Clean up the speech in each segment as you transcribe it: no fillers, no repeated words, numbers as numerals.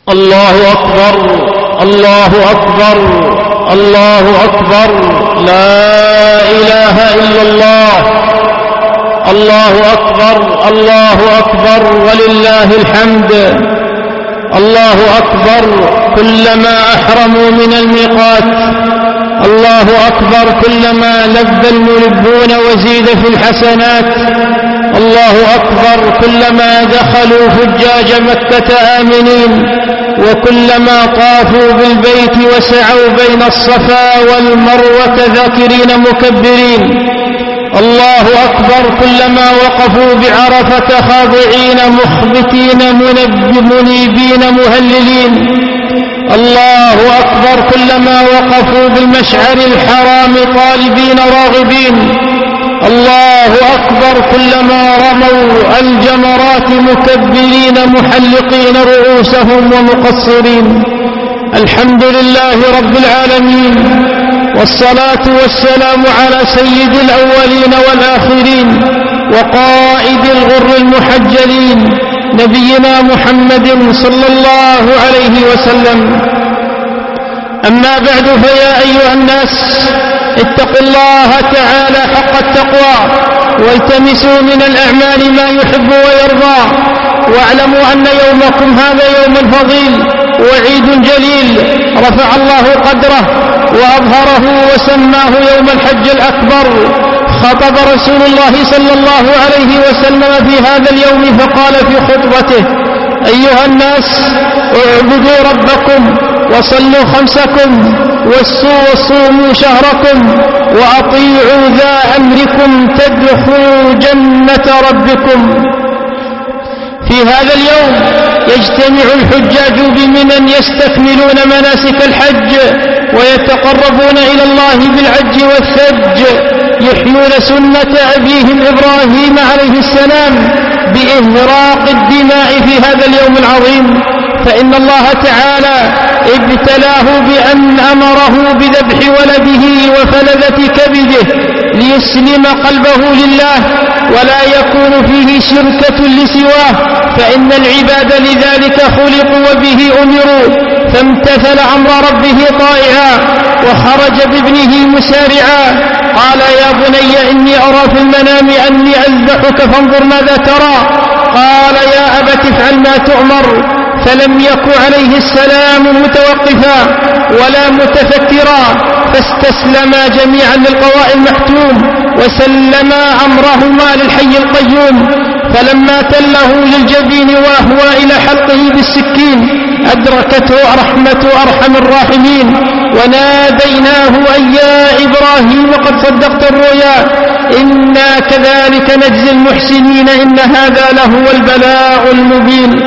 الله أكبر الله أكبر الله أكبر لا إله إلا الله. الله أكبر الله أكبر ولله الحمد. الله أكبر كلما أحرموا من الميقات. الله أكبر كلما لبى الملبون وزيد في الحسنات. الله أكبر كلما دخلوا حجاج مكة آمنين، وكلما طافوا بالبيت وسعوا بين الصفا والمروة ذاكرين مكبرين. الله أكبر كلما وقفوا بعرفة خاضعين مخبتين منيبين مهللين. الله أكبر كلما وقفوا بالمشعر الحرام طالبين راغبين. الله أكبر كلما رموا الجمرات مكبرين محلقين رؤوسهم ومقصرين. الحمد لله رب العالمين، والصلاة والسلام على سيد الأولين والآخرين وقائد الغر المحجلين نبينا محمد صلى الله عليه وسلم. أما بعد، فيا أيها الناس، اتقوا الله تعالى حق التقوى، والتمسوا من الأعمال ما يحب ويرضى، واعلموا أن يومكم هذا يوم فضيل وعيد جليل رفع الله قدره وأظهره وسماه يوم الحج الأكبر. خطب رسول الله صلى الله عليه وسلم في هذا اليوم فقال في خطبته: أيها الناس، اعبدوا ربكم وصلوا خمسكم وصوموا شهركم وأطيعوا ذا أمركم تدخلوا جنة ربكم. في هذا اليوم يجتمع الحجاج بمنى يستكملون مناسك الحج ويتقربون إلى الله بالعج والثج، يحيون سنة أبيهم إبراهيم عليه السلام بإهراق الدماء في هذا اليوم العظيم، فإن الله تعالى ابتلاه بأن أمره بذبح ولده وفلذة كبده ليسلم قلبه لله ولا يكون فيه شركة لسواه، فإن العباد لذلك خلقوا وبه أمروا، فامتثل أمر ربه طائعا وخرج بابنه مسارعا. قال: يا بني إني أرى في المنام أني أذبحك فانظر ماذا ترى. قال: يا أبت افعل ما تؤمر. فلم يك عليه السلام متوقفا ولا متفكرا، فاستسلما جميعا للقضاء المحتوم وسلما أمرهما للحي القيوم. فلما تله للجبين وهو إلى حلقه بالسكين أدركته رحمة أرحم الراحمين، وناديناه: أي يا إبراهيم قد صدقت الرؤيا، إنا كذلك نجزي المحسنين، إن هذا لهو البلاء المبين.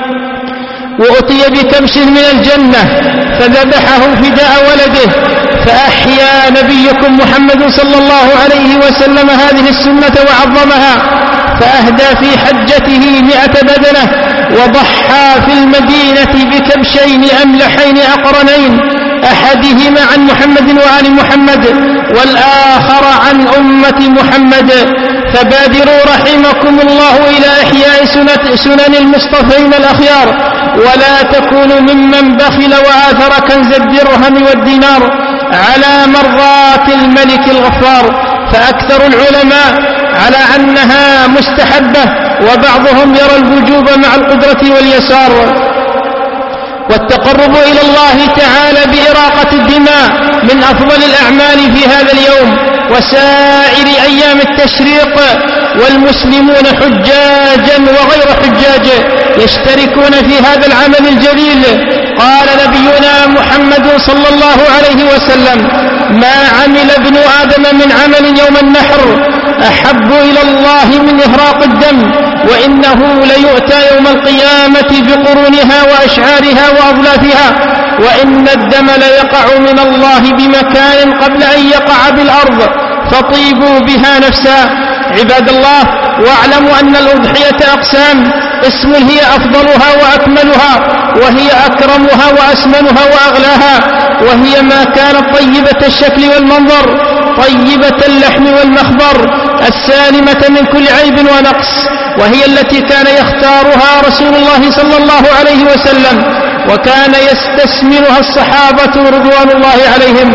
وأتي بكبش من الجنة فذبحه فداء ولده، فأحيا نبيكم محمد صلى الله عليه وسلم هذه السنة وعظمها، فأهدى في حجته 100 بدنة، وضحى في المدينة بكبشين أملحين أقرنين، أحدهما عن محمد وآل محمد والآخر عن أمة محمد. فبادروا رحمكم الله إلى إحياء سنن المصطفين الأخيار، ولا تكونوا ممن بخل وآثر كنز الدرهم والدينار على مرضات الملك الغفار. فأكثر العلماء على أنها مستحبة، وبعضهم يرى الوجوب مع القدرة واليسار. والتقرب إلى الله تعالى بإراقة الدماء من أفضل الأعمال في هذا اليوم وسائر أيام التشريق، والمسلمون حجاجا وغير حجاج يشتركون في هذا العمل الجليل. قال نبينا محمد صلى الله عليه وسلم: ما عمل ابن آدم من عمل يوم النحر أحب إلى الله من إهراق الدم، وإنه ليؤتى يوم القيامة بقرونها وأشعارها وأظلافها، وإن الدم ليقع من الله بمكان قبل أن يقع بالأرض، فطيبوا بها نفسا. عباد الله، واعلموا أن الأضحية أقسام: اسم هي أفضلها وأكملها، وهي أكرمها وأسمنها وأغلاها، وهي ما كانت طيبة الشكل والمنظر، طيبة اللحم والمخبر، السالمة من كل عيب ونقص، وهي التي كان يختارها رسول الله صلى الله عليه وسلم وكان يستثمرها الصحابة رضوان الله عليهم.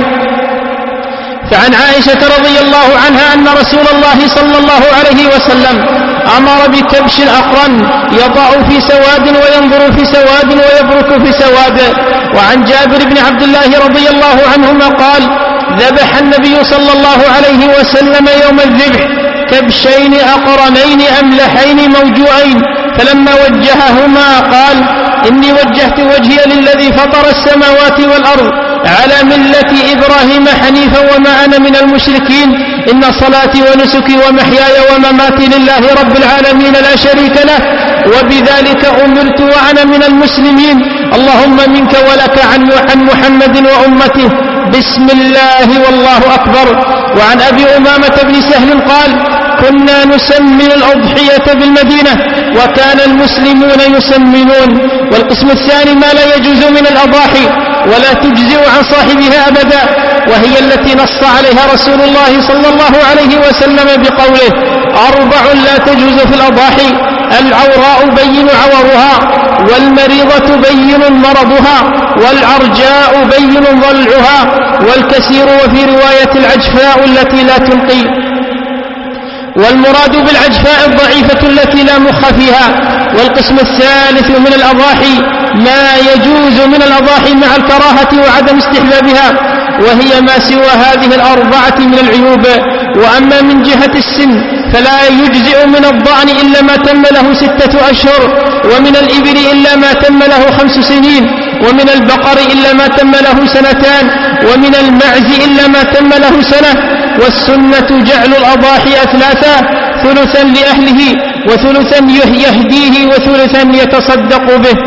فعن عائشة رضي الله عنها أن رسول الله صلى الله عليه وسلم أمر بكبش الأقرن يضع في سواد وينظر في سواد ويبرك في سواد. وعن جابر بن عبد الله رضي الله عنهما قال: ذبح النبي صلى الله عليه وسلم يوم الذبح كبشين أقرنين أملحين موجوعين، فلما وجههما قال: إني وجهت وجهي للذي فطر السماوات والأرض على ملة إبراهيم حنيفا وما أنا من المشركين، إن صلاتي ونسكي ومحياي ومماتي لله رب العالمين لا شريك له، وبذلك أمرت وأنا من المسلمين، اللهم منك ولك عن محمد وأمته، بسم الله والله أكبر. وعن أبي أمامة بن سهل قال: كنا نسمن الأضحية بالمدينة وكان المسلمون يسمنون. والقسم الثاني ما لا يجوز من الأضاحي ولا تجزئ عن صاحبها أبدا، وهي التي نص عليها رسول الله صلى الله عليه وسلم بقوله: 4 لا تجوز في الأضاحي: العوراء بين عورها، والمريضة بين مرضها، والعرجاء بين ضلعها، والكسير وفي رواية العجفاء التي لا تلقي. والمراد بالعجفاء الضعيفة التي لا مخ فيها. والقسم الثالث من الأضاحي ما يجوز من الأضاحي مع الكراهة وعدم استحبابها، وهي ما سوى هذه 4 من العيوب. وأما من جهة السن فلا يجزئ من الضأن إلا ما تم له 6 أشهر، ومن الإبل إلا ما تم له 5 سنين، ومن البقر إلا ما تم له 2 سنين، ومن المعز إلا ما تم له 1 سنة. والسنة جعل الأضاحي 3: ثلثا لأهله، وثلثا يهديه، وثلثا يتصدق به.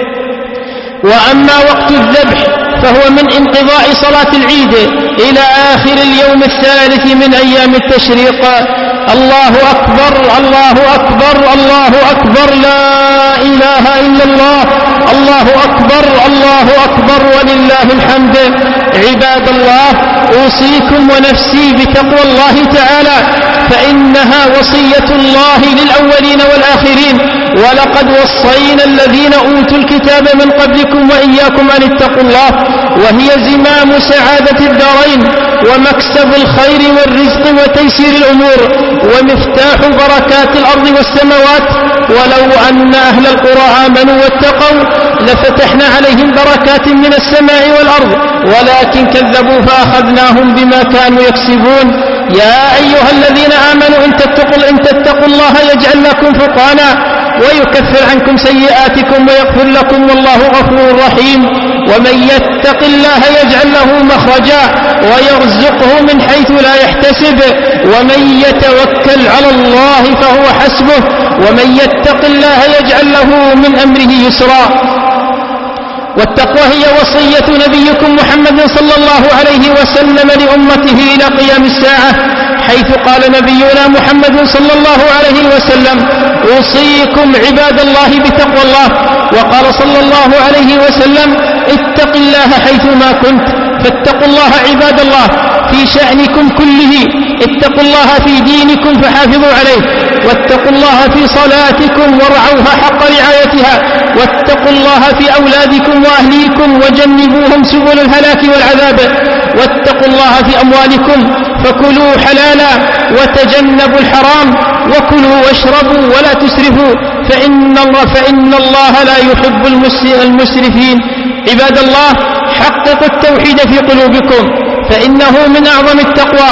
وأما وقت الذبح فهو من انقضاء صلاة العيد إلى آخر اليوم الثالث من أيام التشريق. الله أكبر الله أكبر الله أكبر، لا إله إلا الله، الله أكبر الله أكبر ولله الحمد. عباد الله، أوصيكم ونفسي بتقوى الله تعالى، فإنها وصية الله للأولين والآخرين، ولقد وصينا الذين أوتوا الكتاب من قبلكم وإياكم أن اتقوا الله، وهي زمام سعادة الدارين ومكسب الخير والرزق وتيسير الأمور ومفتاح بركات الأرض والسماوات. ولو أن أهل القرى آمنوا واتقوا لفتحنا عليهم بركات من السماء والأرض، ولكن كذبوا فأخذناهم بما كانوا يكسبون. يا أيها الذين آمنوا إن تتقوا الله يجعل لكم فرقانا ويكفر عنكم سيئاتكم ويغفر لكم والله غفور رحيم. ومن يتق الله يجعل له مخرجا ويرزقه من حيث لا يحتسب، ومن يتوكل على الله فهو حسبه، ومن يتق الله يجعل له من أمره يسرا. والتقوى هي وصية نبيكم محمد صلى الله عليه وسلم لأمته إلى قيام الساعة، حيث قال نبينا محمد صلى الله عليه وسلم: أوصيكم عباد الله بتقوى الله. وقال صلى الله عليه وسلم: اتق الله حيثما كنت. فاتقوا الله عباد الله في شأنكم كله، اتقوا الله في دينكم فحافظوا عليه، واتقوا الله في صلاتكم وارعوها حق رعايتها، واتقوا الله في أولادكم وأهليكم وجنبوهم سبل الهلاك والعذاب، واتقوا الله في أموالكم فكلوا حلالا وتجنبوا الحرام، وكلوا واشربوا ولا تسرفوا فإن الله لا يحب المسرفين. عباد الله، حققوا التوحيد في قلوبكم فإنه من أعظم التقوى،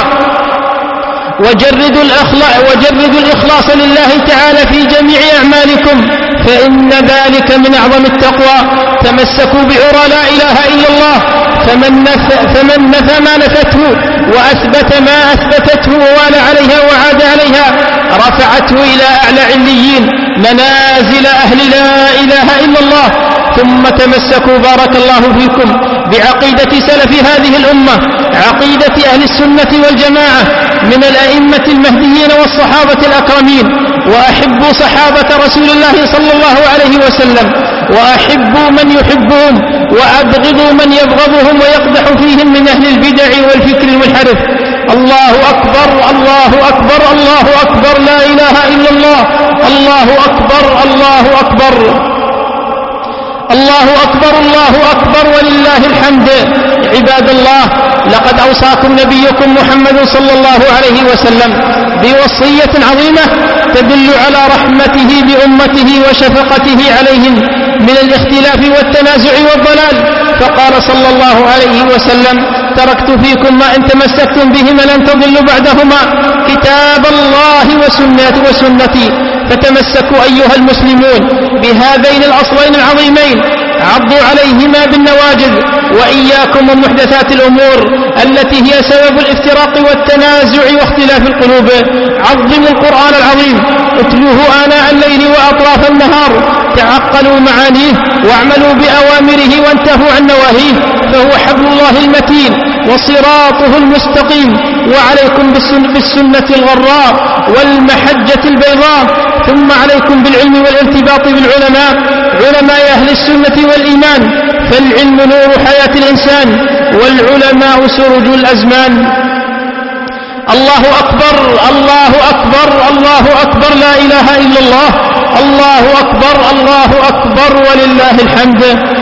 وجردوا الإخلاص لله تعالى في جميع أعمالكم فإن ذلك من أعظم التقوى. تمسكوا بعرى لا إله إلا الله، فمن نفى ما نفته وأثبت ما أثبتته ووال عليها وعاد عليها رفعته إلى أعلى عليين منازل أهل لا إله إلا الله. ثم تمسكوا بارك الله فيكم بعقيدة سلف هذه الأمة، عقيدة أهل السنة والجماعة من الأئمة المهديين والصحابة الأكرمين، وأحبوا صحابة رسول الله صلى الله عليه وسلم، وأحبوا من يحبهم وأبغضوا من يبغضهم ويقدح فيهم من أهل البدع والفكر المنحرف. الله أكبر الله أكبر الله أكبر، لا إله إلا الله، الله أكبر الله أكبر. الله أكبر الله أكبر ولله الحمد. عباد الله، لقد أوصاكم نبيكم محمد صلى الله عليه وسلم بوصية عظيمة تدل على رحمته بأمته وشفقته عليهم من الاختلاف والتنازع والضلال، فقال صلى الله عليه وسلم: تركت فيكم ما إن تمسكتم بهما لن تضلوا بعدهما، كتاب الله وسنتي، فتمسكوا أيها المسلمون بهذين الأصلين العظيمين، عضوا عليهما بالنواجذ، وإياكم ومحدثات الأمور التي هي سبب الافتراق والتنازع واختلاف القلوب. عظموا القرآن العظيم، اتلوه آناء الليل وأطراف النهار، تعقلوا معانيه واعملوا بأوامره وانتهوا عن نواهيه، فهو حبل الله المتين وصراطه المستقيم. وعليكم بالسنة الغراء والمحجة البيضاء، ثم عليكم بالعلم والارتباط بالعلماء، علماء أهل السنة والإيمان، فالعلم نور حياة الإنسان، والعلماء سرج الأزمان. الله أكبر الله أكبر الله أكبر، لا إله إلا الله، الله أكبر الله أكبر ولله الحمد.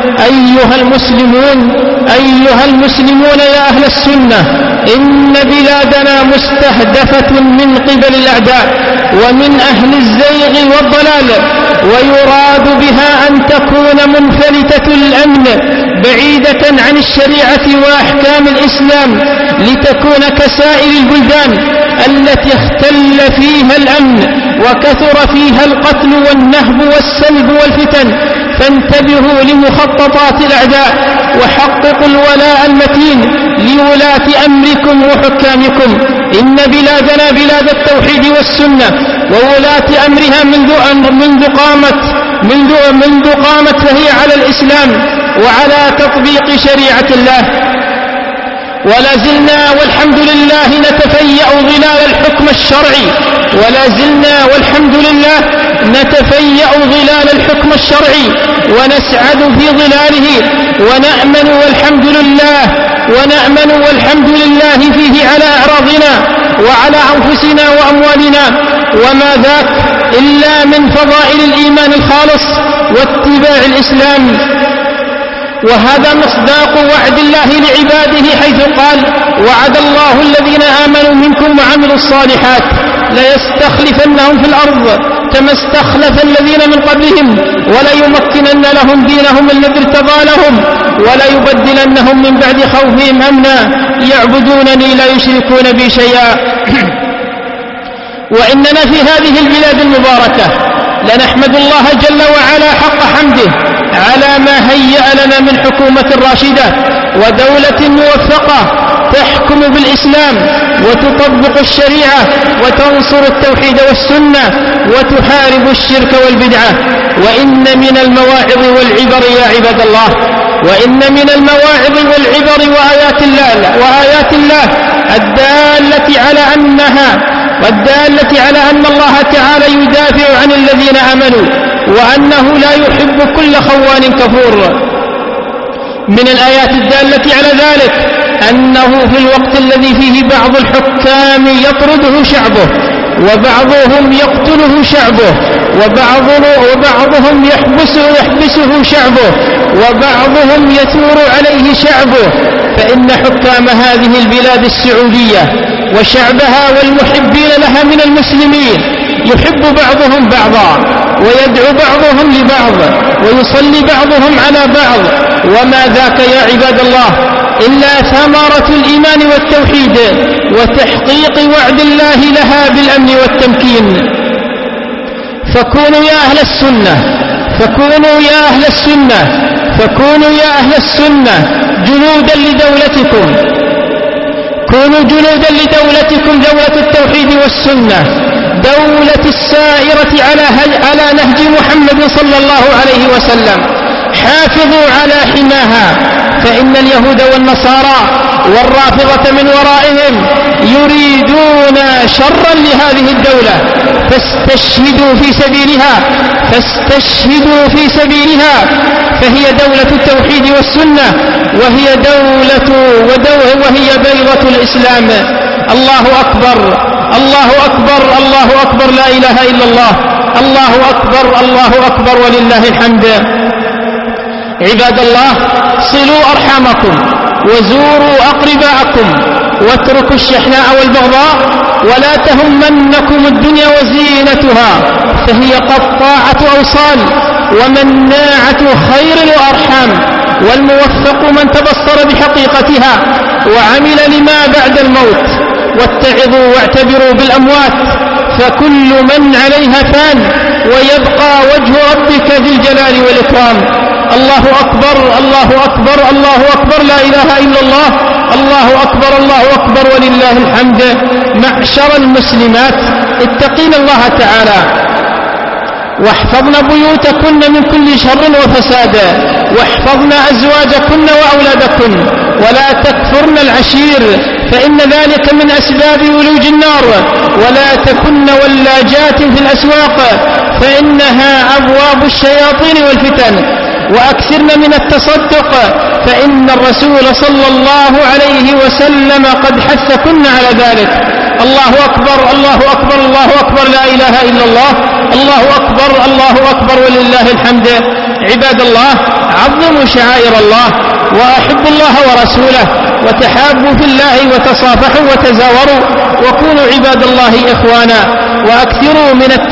أيها المسلمون يا أهل السنة، إن بلادنا مستهدفة من قبل الأعداء ومن أهل الزيغ والضلال، ويراد بها أن تكون منفلتة الأمن بعيدة عن الشريعة وأحكام الإسلام، لتكون كسائر البلدان التي اختل فيها الأمن وكثر فيها القتل والنهب والسلب والفتن. فانتبهوا لمخططات الأعداء، وحققوا الولاء المتين لولاة أمركم وحكامكم. إن بلادنا بلاد التوحيد والسنة، وولاة أمرها منذ قامت فهي على الإسلام وعلى تطبيق شريعة الله، ولا زلنا والحمد لله نتفيأ ظلال الحكم الشرعي، ولا زلنا والحمد لله نتفيأ ظلال الحكم الشرعي ونسعد في ظلاله، ونأمن والحمد لله فيه على أعراضنا وعلى أنفسنا وأموالنا، وما ذاك إلا من فضائل الإيمان الخالص واتباع الإسلام. وهذا مصداق وعد الله لعباده، حيث قال: وعد الله الذين آمنوا منكم وعملوا الصالحات ليستخلفنهم في الأرض كما استخلف الذين من قبلهم وليمكنن لهم دينهم الذي ارتضى لهم وليبدلنهم من بعد خوفهم أمنا يعبدونني لا يشركون بي شيئا. وإننا في هذه البلاد المباركة لنحمد الله جل وعلا حق حمده على ما هيأ لنا من حكومة راشدة ودولة موفقة تحكم بالإسلام وتطبق الشريعة وتنصر التوحيد والسنة وتحارب الشرك والبدعة. وإن من المواعظ والعبر يا عباد الله، وإن من المواعظ والعبر وآيات الله الدالة على أن الله تعالى يدافع عن الذين آمنوا، وأنه لا يحب كل خوان كفور. من الآيات الدالة على ذلك أنه في الوقت الذي فيه بعض الحكام يطرده شعبه، وبعضهم يقتله شعبه، وبعضهم يحبسه شعبه، وبعضهم يثور عليه شعبه، فإن حكام هذه البلاد السعودية وشعبها والمحبين لها من المسلمين يحب بعضهم بعضا، ويدعو بعضهم لبعض، ويصلي بعضهم على بعض، وما ذاك يا عباد الله إلا ثمرة الإيمان والتوحيد وتحقيق وعد الله لها بالأمن والتمكين. فكونوا يا أهل السنة جنودا لدولتكم، كونوا جنودا لدولتكم، دولة التوحيد والسنة، دولة السائرة على نهج محمد صلى الله عليه وسلم. حافظوا على حماها، فإن اليهود والنصارى والرافضة من ورائهم يريدون شرا لهذه الدولة، فاستشهدوا في سبيلها، فهي دولة التوحيد والسنة، وهي بيضة الإسلام. الله أكبر الله أكبر الله أكبر، لا إله إلا الله، الله أكبر الله أكبر ولله الحمد. عباد الله، صلوا أرحامكم وزوروا أقرباءكم واتركوا الشحناء والبغضاء، ولا تهمنكم الدنيا وزينتها فهي قطاعة أوصال ومناعة خير الأرحام، والموفق من تبصر بحقيقتها وعمل لما بعد الموت. واتعظوا واعتبروا بالأموات فكل من عليها فان ويبقى وجه ربك ذي الجلال والإكرام. الله أكبر الله أكبر الله أكبر، لا إله إلا الله، الله أكبر الله أكبر ولله الحمد. معشر المسلمات، اتقين الله تعالى واحفظن بيوتكن من كل شر وفساد، واحفظن أزواجكن وأولادكن، ولا تكفرن العشير فإن ذلك من أسباب ولوج النار، ولا تكن ولاجات في الأسواق فإنها أبواب الشياطين والفتن، وأكثرن من التصدق فإن الرسول صلى الله عليه وسلم قد حثكن على ذلك. الله أكبر الله أكبر الله أكبر، لا إله إلا الله، الله أكبر الله أكبر ولله الحمد. عباد الله، عظموا شعائر الله وأحبوا الله ورسوله وتحابوا في الله وتصافحوا وتزاوروا وكونوا عباد الله إخوانا، وأكثروا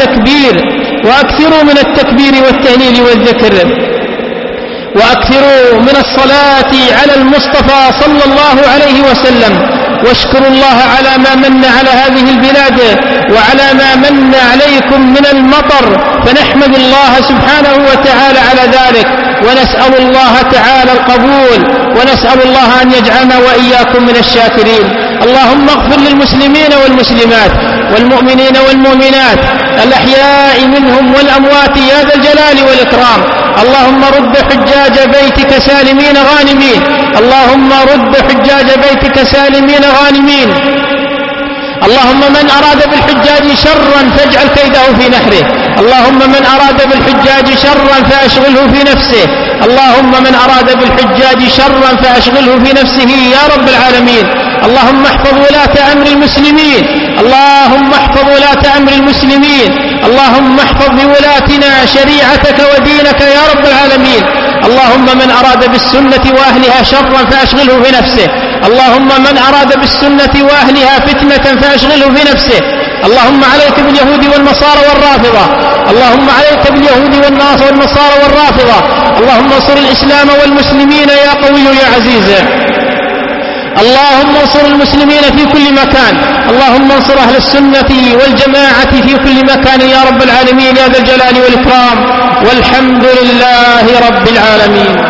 من التكبير والتهليل والذكر، وأكثروا من الصلاة على المصطفى صلى الله عليه وسلم، واشكروا الله على ما من على هذه البلاد وعلى ما من عليكم من المطر، فنحمد الله سبحانه وتعالى على ذلك، ونسأل الله تعالى القبول، ونسأل الله أن يجعلنا وإياكم من الشاكرين. اللهم اغفر للمسلمين والمسلمات والمؤمنين والمؤمنات الأحياء منهم والأموات يا ذا الجلال والإكرام. اللهم رد حجاج بيتك سالمين غانمين، اللهم رد حجاج بيتك سالمين غانمين. اللهم من أراد بالحجاج شرا فاجعل كيده في نحره، اللهم من أراد بالحجاج شرا فأشغله في نفسه، اللهم من أراد بالحجاج شرا فأشغله في نفسه يا رب العالمين. اللهم احفظ ولاة أمر المسلمين، اللهم احفظ ولاة أمر المسلمين، اللهم احفظ بولاتنا شريعتك ودينك يا رب العالمين. اللهم من أراد بالسنة وأهلها شرا فأشغله في نفسه، اللهم من أراد بالسنة وأهلها فتنة فأشغله في نفسه. اللهم عليك باليهود والنصارى والرافضة، اللهم عليك باليهود والنصارى والرافضة. اللهم انصر الإسلام والمسلمين يا قوي يا عزيز. اللهم انصر المسلمين في كل مكان، اللهم انصر أهل السنة والجماعة في كل مكان يا رب العالمين يا ذا الجلال والإكرام، والحمد لله رب العالمين.